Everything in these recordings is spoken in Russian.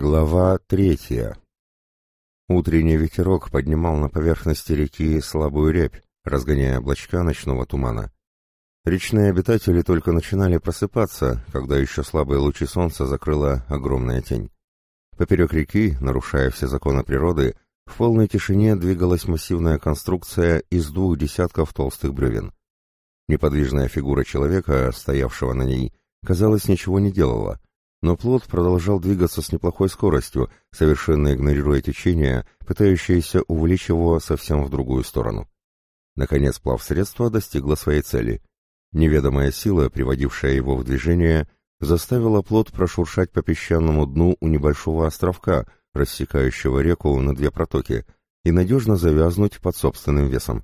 Глава 3. Утренний ветерок поднимал на поверхности реки слабую рябь, разгоняя облачка ночного тумана. Речные обитатели только начинали просыпаться, когда еще слабые лучи солнца закрыла огромная тень. Поперек реки, нарушая все законы природы, в полной тишине двигалась массивная конструкция из 2 десятков толстых бревен. Неподвижная фигура человека, стоявшего на ней, казалось, ничего не делала, но плот продолжал двигаться с неплохой скоростью, совершенно игнорируя течение, пытающееся увлечь его совсем в другую сторону. Наконец плавсредство достигло своей цели. Неведомая сила, приводившая его в движение, заставила плот прошуршать по песчаному дну у небольшого островка, рассекающего реку на 2 протоки, и надежно завязнуть под собственным весом.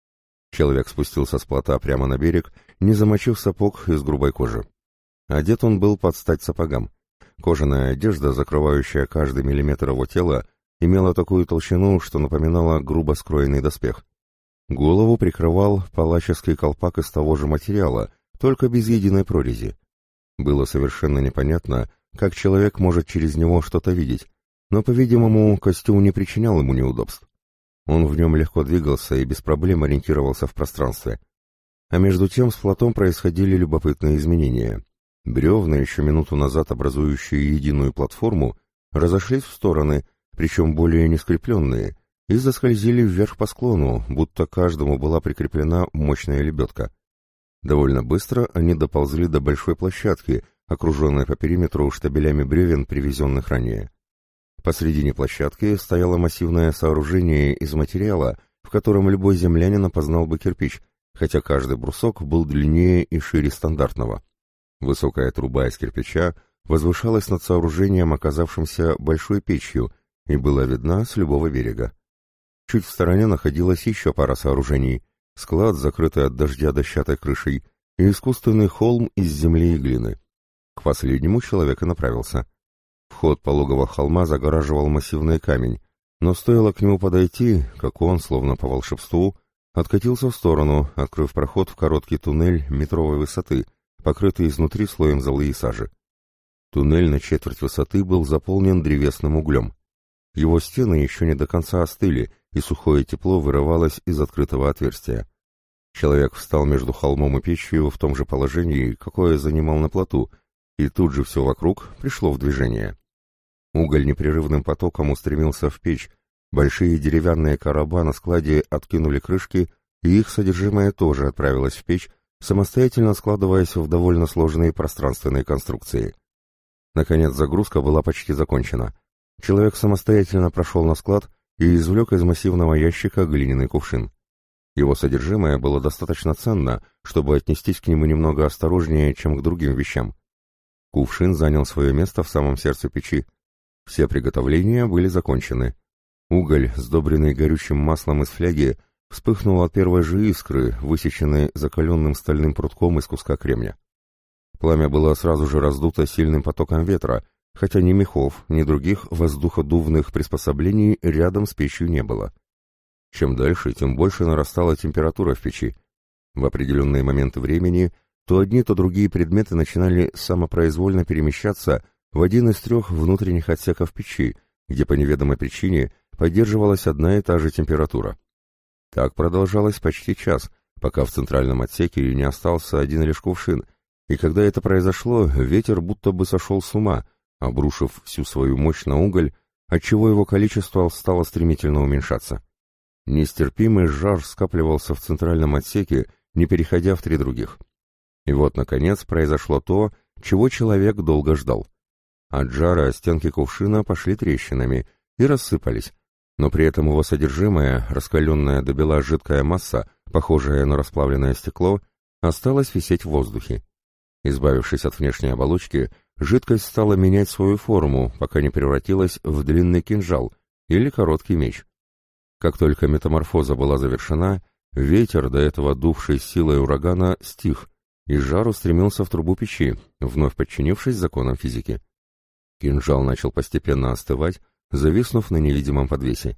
Человек спустился с плота прямо на берег, не замочив сапог из грубой кожи. Одет он был под стать сапогам. Кожаная одежда, закрывающая каждый миллиметр его тела, имела такую толщину, что напоминала грубо скроенный доспех. Голову прикрывал палаческий колпак из того же материала, только без единой прорези. Было совершенно непонятно, как человек может через него что-то видеть, но, по-видимому, костюм не причинял ему неудобств. Он в нем легко двигался и без проблем ориентировался в пространстве. А между тем с плотом происходили любопытные изменения. Бревна, еще минуту назад образующие единую платформу, разошлись в стороны, причем более нескрепленные, и заскользили вверх по склону, будто каждому была прикреплена мощная лебедка. Довольно быстро они доползли до большой площадки, окруженной по периметру штабелями бревен, привезенных ранее. Посредине площадки стояло массивное сооружение из материала, в котором любой землянин опознал бы кирпич, хотя каждый брусок был длиннее и шире стандартного. Высокая труба из кирпича возвышалась над сооружением, оказавшимся большой печью, и была видна с любого берега. Чуть в стороне находилась еще пара сооружений, склад, закрытый от дождя дощатой крышей, и искусственный холм из земли и глины. К последнему человек и направился. Вход пологого холма загораживал массивный камень, но стоило к нему подойти, как он, словно по волшебству, откатился в сторону, открыв проход в короткий туннель метровой высоты, покрытый изнутри слоем золы и сажи. Туннель на четверть высоты был заполнен древесным углем. Его стены еще не до конца остыли, и сухое тепло вырывалось из открытого отверстия. Человек встал между холмом и печью в том же положении, какое занимал на плоту, и тут же все вокруг пришло в движение. Уголь непрерывным потоком устремился в печь, большие деревянные короба на складе откинули крышки, и их содержимое тоже отправилось в печь, самостоятельно складываясь в довольно сложные пространственные конструкции. Наконец загрузка была почти закончена. Человек самостоятельно прошел на склад и извлек из массивного ящика глиняный кувшин. Его содержимое было достаточно ценно, чтобы отнестись к нему немного осторожнее, чем к другим вещам. Кувшин занял свое место в самом сердце печи. Все приготовления были закончены. Уголь, сдобренный горючим маслом из фляги, вспыхнул от первой же искры, высеченной закаленным стальным прутком из куска кремня. Пламя было сразу же раздуто сильным потоком ветра, хотя ни мехов, ни других воздуходувных приспособлений рядом с печью не было. Чем дальше, тем больше нарастала температура в печи. В определенные моменты времени то одни, то другие предметы начинали самопроизвольно перемещаться в один из 3 внутренних отсеков печи, где по неведомой причине поддерживалась одна и та же температура. Так продолжалось почти час, пока в центральном отсеке не остался один лишь кувшин, и когда это произошло, ветер будто бы сошел с ума, обрушив всю свою мощь на уголь, отчего его количество стало стремительно уменьшаться. Нестерпимый жар скапливался в центральном отсеке, не переходя в 3 других. И вот, наконец, произошло то, чего человек долго ждал. От жара стенки кувшина пошли трещинами и рассыпались, но при этом его содержимое, раскаленная до бела жидкая масса, похожая на расплавленное стекло, осталась висеть в воздухе. Избавившись от внешней оболочки, жидкость стала менять свою форму, пока не превратилась в длинный кинжал или короткий меч. Как только метаморфоза была завершена, ветер, до этого дувший силой урагана, стих, и жар устремился в трубу печи, вновь подчинившись законам физики. Кинжал начал постепенно остывать, зависнув на невидимом подвесе.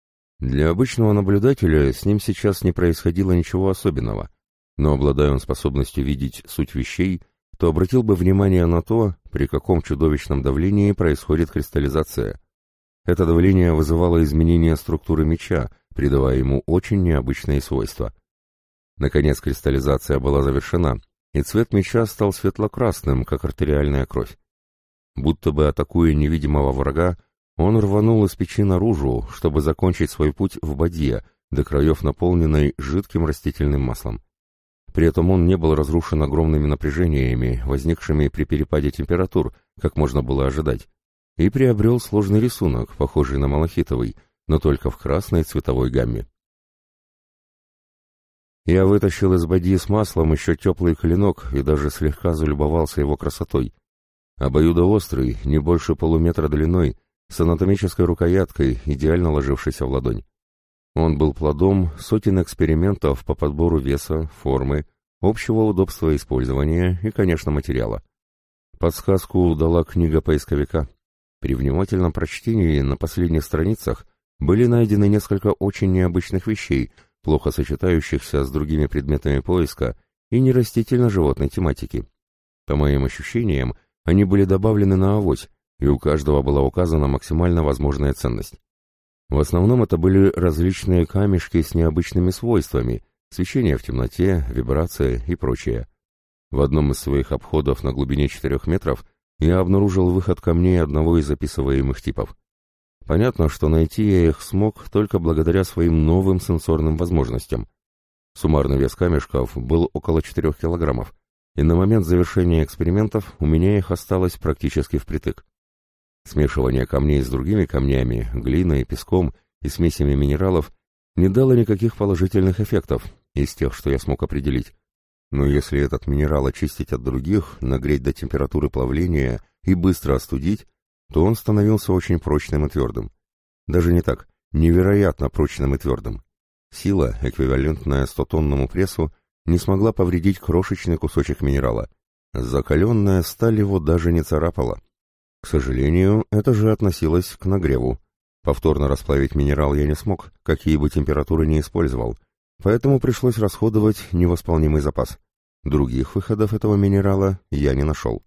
Для обычного наблюдателя с ним сейчас не происходило ничего особенного, но обладая он способностью видеть суть вещей, то обратил бы внимание на то, при каком чудовищном давлении происходит кристаллизация. Это давление вызывало изменение структуры меча, придавая ему очень необычные свойства. Наконец кристаллизация была завершена, и цвет меча стал светло-красным, как артериальная кровь. Будто бы атакуя невидимого врага, он рванул из печи наружу, чтобы закончить свой путь в бадье, до краев наполненной жидким растительным маслом. При этом он не был разрушен огромными напряжениями, возникшими при перепаде температур, как можно было ожидать, и приобрел сложный рисунок, похожий на малахитовый, но только в красной цветовой гамме. Я вытащил из бадьи с маслом еще теплый клинок и даже слегка залюбовался его красотой. Обоюдоострый, не больше полуметра длиной, с анатомической рукояткой, идеально ложившейся в ладонь. Он был плодом сотен экспериментов по подбору веса, формы, общего удобства использования и, конечно, материала. Подсказку дала книга поисковика. При внимательном прочтении на последних страницах были найдены несколько очень необычных вещей, плохо сочетающихся с другими предметами поиска и нерастительно-животной тематики. По моим ощущениям, они были добавлены на авось, и у каждого была указана максимально возможная ценность. В основном это были различные камешки с необычными свойствами, свечение в темноте, вибрация и прочее. В одном из своих обходов на глубине 4 метров я обнаружил выход камней одного из описываемых типов. Понятно, что найти я их смог только благодаря своим новым сенсорным возможностям. Суммарный вес камешков был около 4 килограммов, и на момент завершения экспериментов у меня их осталось практически впритык. Смешивание камней с другими камнями, глиной, песком и смесями минералов не дало никаких положительных эффектов из тех, что я смог определить. Но если этот минерал очистить от других, нагреть до температуры плавления и быстро остудить, то он становился очень прочным и твердым. Даже не так, невероятно прочным и твердым. Сила, эквивалентная 100-тонному прессу, не смогла повредить крошечный кусочек минерала. Закаленная сталь его даже не царапала. К сожалению, это же относилось к нагреву. Повторно расплавить минерал я не смог, какие бы температуры не использовал, поэтому пришлось расходовать невосполнимый запас. Других выходов этого минерала я не нашел.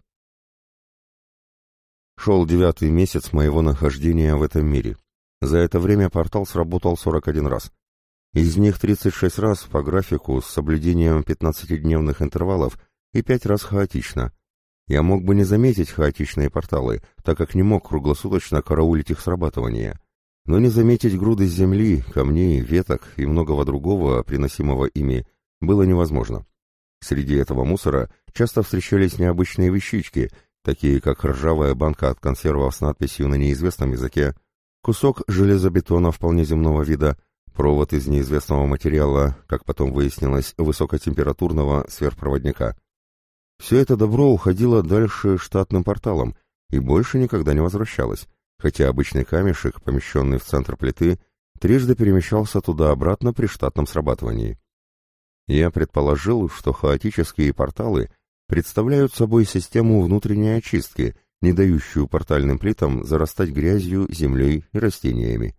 Шел 9-й месяц моего нахождения в этом мире. За это время портал сработал 41 раз. Из них 36 раз по графику с соблюдением 15-дневных интервалов и 5 раз хаотично. Я мог бы не заметить хаотичные порталы, так как не мог круглосуточно караулить их срабатывание, но не заметить груды земли, камней, веток и многого другого, приносимого ими, было невозможно. Среди этого мусора часто встречались необычные вещички, такие как ржавая банка от консервов с надписью на неизвестном языке, кусок железобетона вполне земного вида, провод из неизвестного материала, как потом выяснилось, высокотемпературного сверхпроводника. Все это добро уходило дальше штатным порталом и больше никогда не возвращалось, хотя обычный камешек, помещенный в центр плиты, трижды перемещался туда-обратно при штатном срабатывании. Я предположил, что хаотические порталы представляют собой систему внутренней очистки, не дающую портальным плитам зарастать грязью, землей и растениями.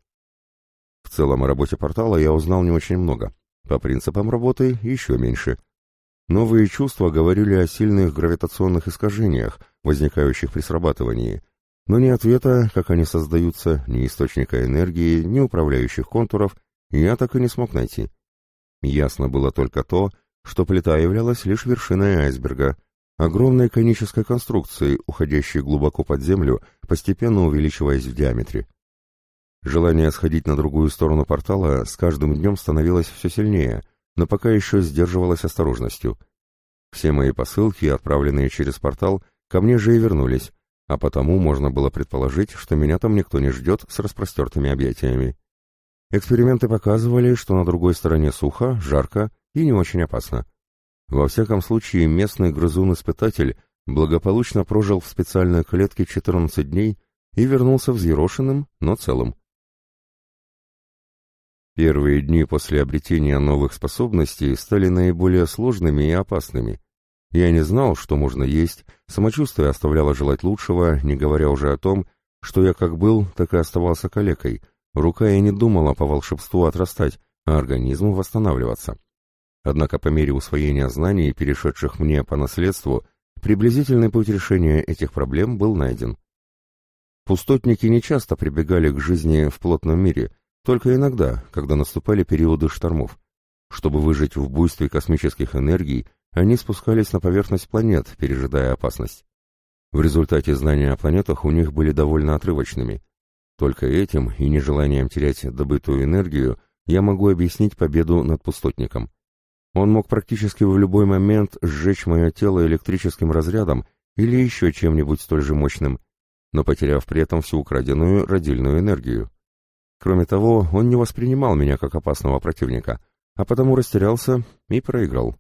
В целом о работе портала я узнал не очень много, по принципам работы еще меньше. Новые чувства говорили о сильных гравитационных искажениях, возникающих при срабатывании, но ни ответа, как они создаются, ни источника энергии, ни управляющих контуров я так и не смог найти. Ясно было только то, что плита являлась лишь вершиной айсберга, огромной конической конструкции, уходящей глубоко под землю, постепенно увеличиваясь в диаметре. Желание сходить на другую сторону портала с каждым днем становилось все сильнее, но пока еще сдерживалось осторожностью. Все мои посылки, отправленные через портал, ко мне же и вернулись, а потому можно было предположить, что меня там никто не ждет с распростертыми объятиями. Эксперименты показывали, что на другой стороне сухо, жарко и не очень опасно. Во всяком случае, местный грызун-испытатель благополучно прожил в специальной клетке 14 дней и вернулся взъерошенным, но целым. Первые дни после обретения новых способностей стали наиболее сложными и опасными. Я не знал, что можно есть, самочувствие оставляло желать лучшего, не говоря уже о том, что я как был, так и оставался калекой. Рука и не думала по волшебству отрастать, а организму восстанавливаться. Однако по мере усвоения знаний, перешедших мне по наследству, приблизительный путь решения этих проблем был найден. Пустотники не часто прибегали к жизни в плотном мире, только иногда, когда наступали периоды штормов. Чтобы выжить в буйстве космических энергий, они спускались на поверхность планет, пережидая опасность. В результате знания о планетах у них были довольно отрывочными. Только этим и нежеланием терять добытую энергию я могу объяснить победу над пустотником. Он мог практически в любой момент сжечь мое тело электрическим разрядом или еще чем-нибудь столь же мощным, но потеряв при этом всю украденную родильную энергию. Кроме того, он не воспринимал меня как опасного противника, а потому растерялся и проиграл.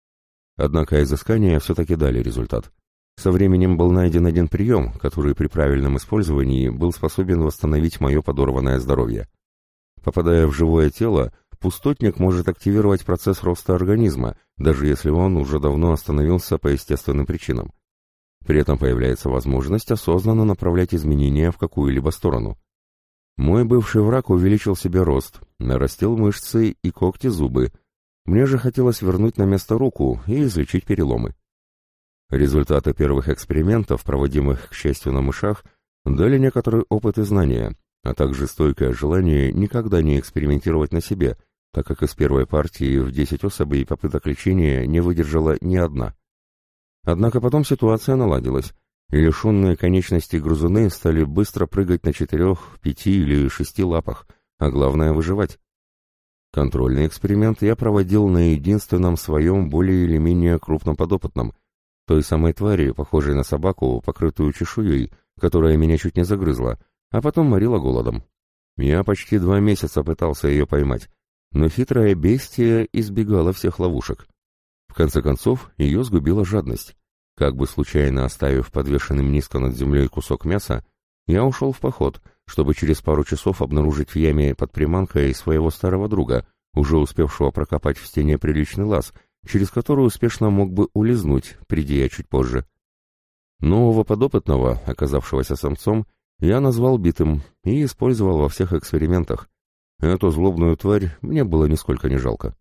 Однако изыскания все-таки дали результат. Со временем был найден один прием, который при правильном использовании был способен восстановить мое подорванное здоровье. Попадая в живое тело, пустотник может активировать процесс роста организма, даже если он уже давно остановился по естественным причинам. При этом появляется возможность осознанно направлять изменения в какую-либо сторону. Мой бывший враг увеличил себе рост, нарастил мышцы и когти-зубы. Мне же хотелось вернуть на место руку и излечить переломы. Результаты первых экспериментов, проводимых, к счастью, на мышах, дали некоторый опыт и знания, а также стойкое желание никогда не экспериментировать на себе, так как из первой партии в 10 особей попыток лечения не выдержала ни одна. Однако потом ситуация наладилась, и лишенные конечностей грызуны стали быстро прыгать на 4, 5 или 6 лапах, а главное выживать. Контрольный эксперимент я проводил на единственном своем более или менее крупном подопытном, той самой твари, похожей на собаку, покрытую чешуей, которая меня чуть не загрызла, а потом морила голодом. Я почти 2 месяца пытался ее поймать, но хитрое бестия избегала всех ловушек. В конце концов, ее сгубила жадность. Как бы случайно оставив подвешенным низко над землей кусок мяса, я ушел в поход, чтобы через пару часов обнаружить в яме под приманкой своего старого друга, уже успевшего прокопать в стене приличный лаз, через который успешно мог бы улизнуть, приди я чуть позже. Нового подопытного, оказавшегося самцом, я назвал Битым и использовал во всех экспериментах. Эту злобную тварь мне было нисколько не жалко.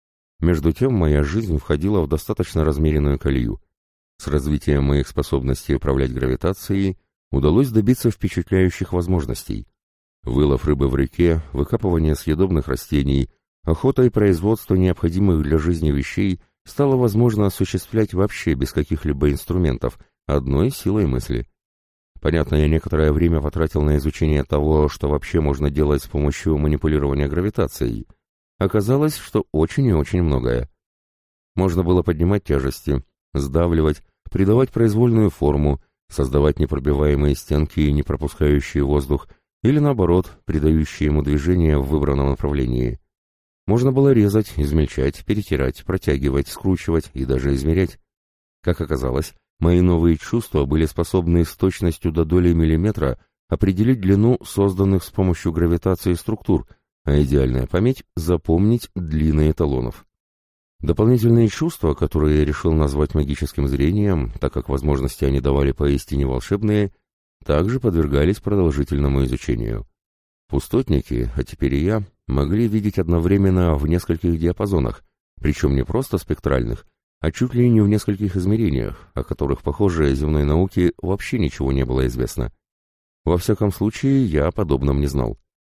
Между тем моя жизнь входила в достаточно размеренную колею. С развитием моих способностей управлять гравитацией удалось добиться впечатляющих возможностей. Вылов рыбы в реке, выкапывание съедобных растений, охота и производство необходимых для жизни вещей стало возможно осуществлять вообще без каких-либо инструментов, одной силой мысли. Понятно, я некоторое время потратил на изучение того, что вообще можно делать с помощью манипулирования гравитацией. Оказалось, что очень и очень многое. Можно было поднимать тяжести, сдавливать, придавать произвольную форму, создавать непробиваемые стенки, не пропускающие воздух, или наоборот, придающие ему движение в выбранном направлении. Можно было резать, измельчать, перетирать, протягивать, скручивать и даже измерять. Как оказалось, мои новые чувства были способны с точностью до доли миллиметра определить длину созданных с помощью гравитации структур, а идеальная память — запомнить длины эталонов. Дополнительные чувства, которые я решил назвать магическим зрением, так как возможности они давали поистине волшебные, также подвергались продолжительному изучению. Пустотники, а теперь и я, могли видеть одновременно в нескольких диапазонах, причем не просто спектральных, а чуть ли не в нескольких измерениях, о которых, похоже, земной науке вообще ничего не было известно. Во всяком случае, я о подобном не знал.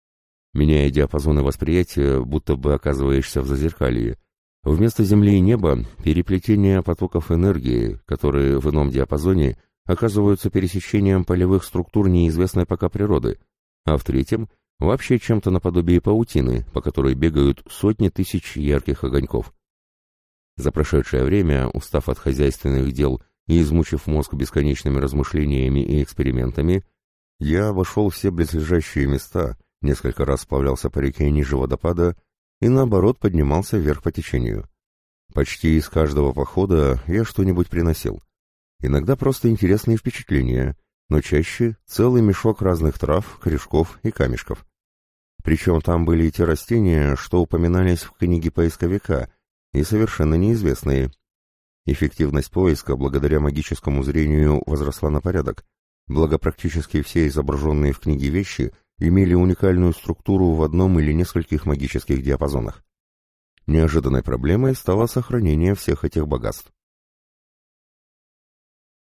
Меняя диапазоны восприятия, будто бы оказываешься в зазеркалье. Вместо Земли и неба — переплетение потоков энергии, которые в ином диапазоне оказываются пересечением полевых структур неизвестной пока природы, а в третьем — вообще чем-то наподобие паутины, по которой бегают сотни тысяч ярких огоньков. За прошедшее время, устав от хозяйственных дел и измучив мозг бесконечными размышлениями и экспериментами, я обошел все близлежащие места, несколько раз сплавлялся по реке ниже водопада и, наоборот, поднимался вверх по течению. Почти из каждого похода я что-нибудь приносил. Иногда просто интересные впечатления, но чаще целый мешок разных трав, корешков и камешков. Причем там были и те растения, что упоминались в книге поисковика, и совершенно неизвестные. Эффективность поиска благодаря магическому зрению возросла на порядок, благо практически все изображенные в книге вещи имели уникальную структуру в одном или нескольких магических диапазонах. Неожиданной проблемой стало сохранение всех этих богатств.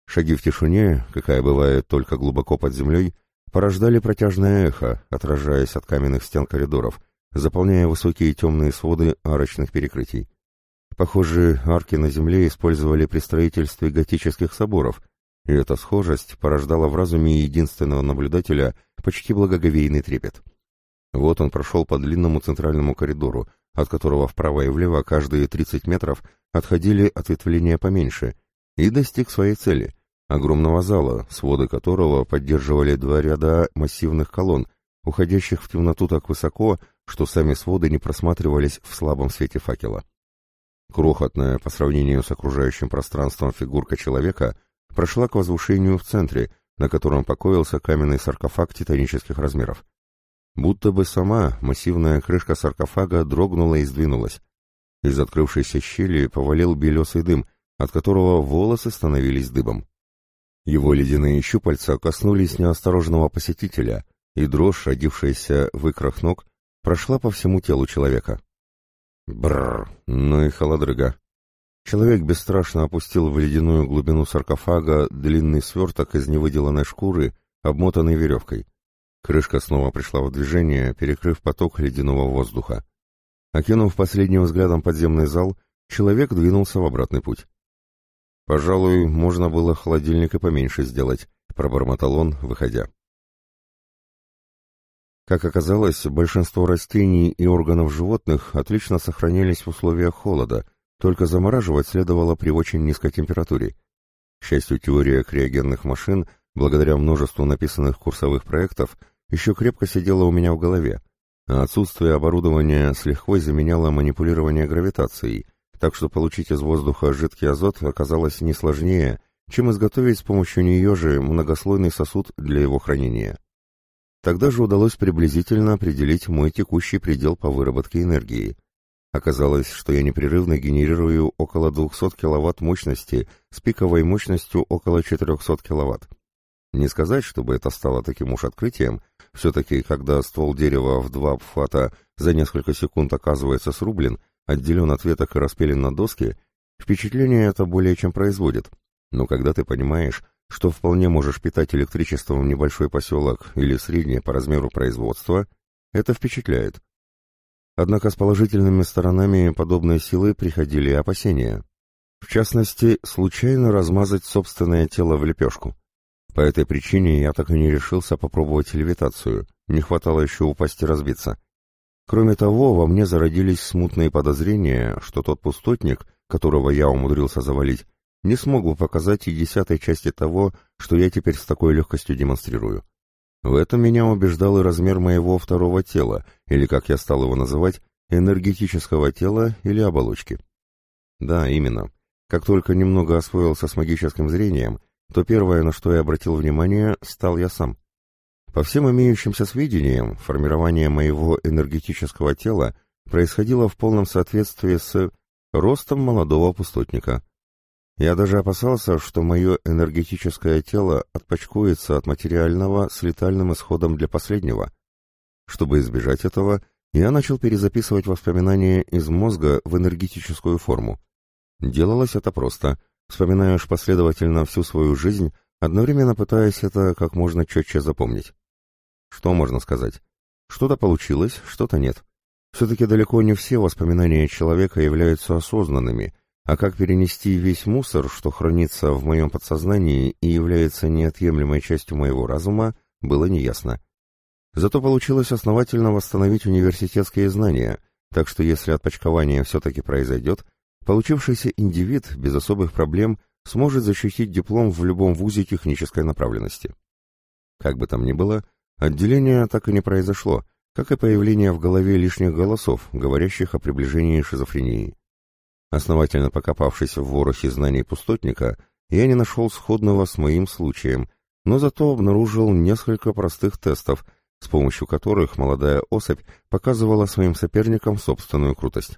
Шаги в тишине, какая бывает только глубоко под землей, порождали протяжное эхо, отражаясь от каменных стен коридоров, заполняя высокие темные своды арочных перекрытий. Похоже, арки на земле использовали при строительстве готических соборов, и эта схожесть порождала в разуме единственного наблюдателя почти благоговейный трепет. Вот он прошел по длинному центральному коридору, от которого вправо и влево каждые 30 метров отходили ответвления поменьше, и достиг своей цели — огромного зала, своды которого поддерживали 2 ряда массивных колонн, уходящих в темноту так высоко, что сами своды не просматривались в слабом свете факела. Крохотная по сравнению с окружающим пространством фигурка человека прошла к возвышению в центре, на котором покоился каменный саркофаг титанических размеров. Будто бы сама массивная крышка саркофага дрогнула и сдвинулась. Из открывшейся щели повалил белесый дым, от которого волосы становились дыбом. Его ледяные щупальца коснулись неосторожного посетителя, и дрожь, родившаяся в икрах ног, прошла по всему телу человека. Бррр, ну и холодрыга. Человек бесстрашно опустил в ледяную глубину саркофага длинный сверток из невыделанной шкуры, обмотанный веревкой. Крышка снова пришла в движение, перекрыв поток ледяного воздуха. Окинув последним взглядом подземный зал, человек двинулся в обратный путь. «Пожалуй, можно было холодильник и поменьше сделать», — пробормотал он, выходя. Как оказалось, большинство растений и органов животных отлично сохранялись в условиях холода, только замораживать следовало при очень низкой температуре. К счастью, теория криогенных машин, благодаря множеству написанных курсовых проектов, еще крепко сидела у меня в голове, а отсутствие оборудования с лихвой заменяло манипулирование гравитацией, так что получить из воздуха жидкий азот оказалось не сложнее, чем изготовить с помощью нее же многослойный сосуд для его хранения. Тогда же удалось приблизительно определить мой текущий предел по выработке энергии. Оказалось, что я непрерывно генерирую около 200 киловатт мощности с пиковой мощностью около 400 киловатт. Не сказать, чтобы это стало таким уж открытием, все-таки, когда ствол дерева в 2 обхвата за несколько секунд оказывается срублен, отделен от веток и распилен на доски, впечатление это более чем производит. Но когда ты понимаешь, что вполне можешь питать электричеством небольшой поселок или среднее по размеру производства, это впечатляет. Однако с положительными сторонами подобной силы приходили опасения. В частности, случайно размазать собственное тело в лепешку. По этой причине я так и не решился попробовать левитацию, не хватало еще упасть и разбиться. Кроме того, во мне зародились смутные подозрения, что тот пустотник, которого я умудрился завалить, не смог бы показать и 10-й части того, что я теперь с такой легкостью демонстрирую. В этом меня убеждал и размер моего второго тела, или, как я стал его называть, энергетического тела или оболочки. Да, именно. Как только немного освоился с магическим зрением, то первое, на что я обратил внимание, стал я сам. По всем имеющимся сведениям, формирование моего энергетического тела происходило в полном соответствии с ростом молодого пустотника. Я даже опасался, что мое энергетическое тело отпочкуется от материального с летальным исходом для последнего. Чтобы избежать этого, я начал перезаписывать воспоминания из мозга в энергетическую форму. Делалось это просто. Вспоминаешь последовательно всю свою жизнь, одновременно пытаясь это как можно четче запомнить. Что можно сказать? Что-то получилось, что-то нет. Все-таки далеко не все воспоминания человека являются осознанными, а как перенести весь мусор, что хранится в моем подсознании и является неотъемлемой частью моего разума, было неясно. Зато получилось основательно восстановить университетские знания, так что если отпочкование все-таки произойдет, получившийся индивид без особых проблем сможет защитить диплом в любом вузе технической направленности. Как бы там ни было, отделение так и не произошло, как и появление в голове лишних голосов, говорящих о приближении шизофрении. Основательно покопавшись в ворохе знаний пустотника, я не нашел сходного с моим случаем, но зато обнаружил несколько простых тестов, с помощью которых молодая особь показывала своим соперникам собственную крутость.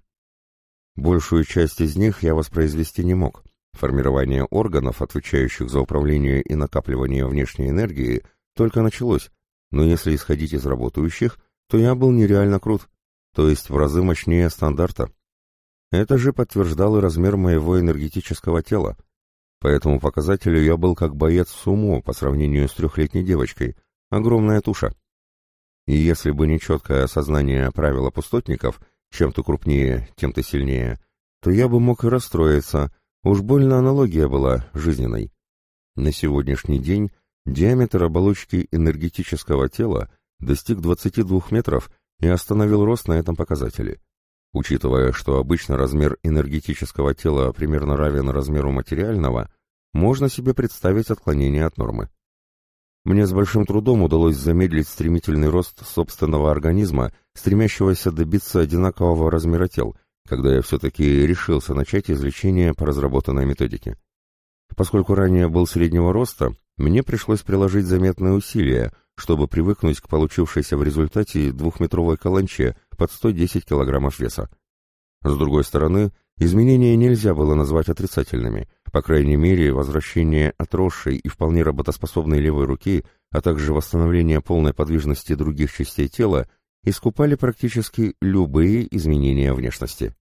Большую часть из них я воспроизвести не мог. Формирование органов, отвечающих за управление и накапливание внешней энергии, только началось, но если исходить из работающих, то я был нереально крут, то есть в разы мощнее стандарта. Это же подтверждал и размер моего энергетического тела. По этому показателю я был как боец в сумо по сравнению с 3-летней девочкой. Огромная туша. И если бы не четкое осознание правила пустотников, чем ты крупнее, тем ты сильнее, то я бы мог и расстроиться. Уж больно аналогия была жизненной. На сегодняшний день диаметр оболочки энергетического тела достиг 22 метров и остановил рост на этом показателе. Учитывая, что обычно размер энергетического тела примерно равен размеру материального, можно себе представить отклонение от нормы. Мне с большим трудом удалось замедлить стремительный рост собственного организма, стремящегося добиться одинакового размера тел, когда я все-таки решился начать излечение по разработанной методике. Поскольку ранее был среднего роста, мне пришлось приложить заметные усилия, чтобы привыкнуть к получившейся в результате 2-метровой каланче под 110 килограммов веса. С другой стороны, изменения нельзя было назвать отрицательными, по крайней мере, возвращение отросшей и вполне работоспособной левой руки, а также восстановление полной подвижности других частей тела искупали практически любые изменения внешности.